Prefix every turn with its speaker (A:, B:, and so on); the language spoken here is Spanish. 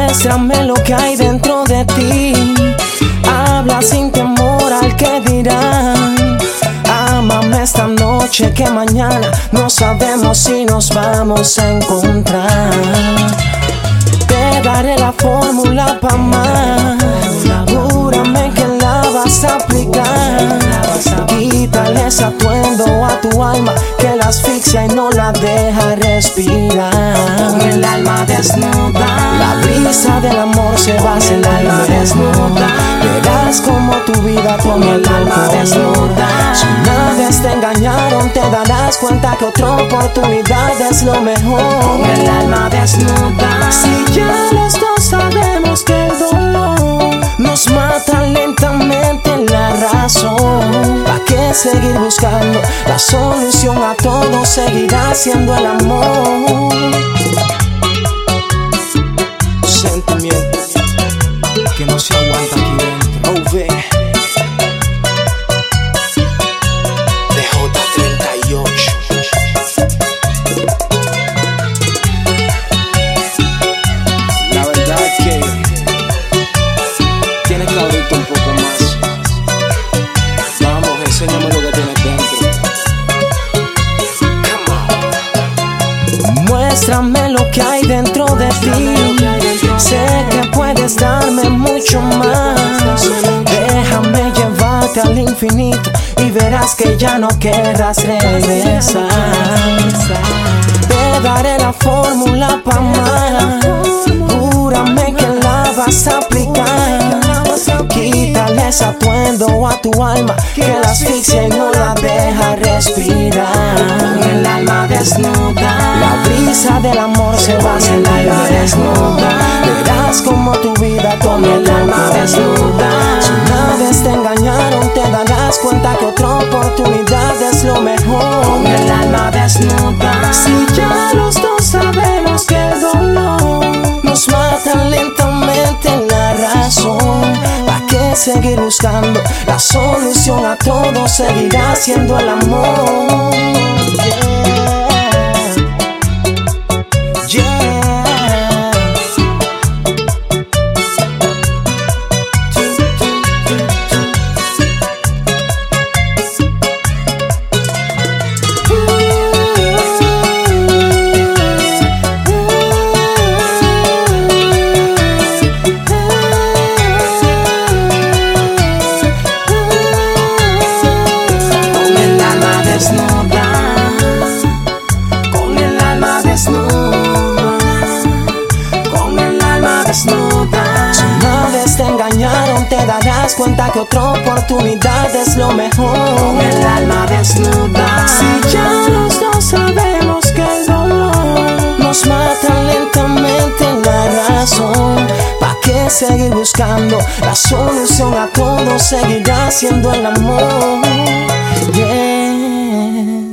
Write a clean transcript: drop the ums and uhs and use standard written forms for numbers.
A: Muéstrame lo que hay dentro de ti. Habla sin temor al que dirán. Ámame esta noche que mañana no sabemos si nos vamos a encontrar. Te daré la fórmula pa' amar. Júrame que la vas a aplicar. Quítale ese atuendo a tu alma que la asfixia y no la deja respirar.
B: Con el alma desnuda,
A: la brisa del amor se va a
B: el
A: sentir
B: alma desnuda.
A: Verás como tu vida toma
B: el alma desnuda.
A: Si una vez te engañaron te darás cuenta que otra oportunidad es lo mejor.
B: Con el alma desnuda.
A: Si ya los dos sabemos que el dolor nos mata lentamente la razón, ¿para qué seguir buscando la solución a todo? Seguirá siendo el amor. Sentimiento que no se aguanta aquí dentro. OV de J38. La verdad es que tienes que abrirte un poco más. Vamos, enséñame lo que tienes dentro. Come on. Muéstrame lo que hay dentro de ti. Sé que puedes darme mucho más. Déjame llevarte al infinito y verás que ya no querrás regresar. Te daré la fórmula pa' amar. Júrame que la vas a aplicar. Quítale ese atuendo a tu alma que la asfixia y no la deja respirar.
B: Con el alma desnuda,
A: la brisa del amor se va a sentir.
B: el alma desnuda.
A: Verás como tu vida toma
B: el alma desnuda.
A: Si una vez te engañaron te darás cuenta que otra oportunidad es lo mejor.
B: Con el alma desnuda.
A: Si ya los dos sabemos que el dolor nos mata lentamente la razón, ¿para qué seguir buscando la solución a todo? Seguirá siendo el amor. Si una vez te engañaron te darás cuenta que otra oportunidad es lo mejor.
B: Con el alma desnuda.
A: Si ya los dos sabemos que el dolor nos mata lentamente la razón, ¿para qué seguir buscando la solución a todo? Seguirá siendo el amor. Yeah.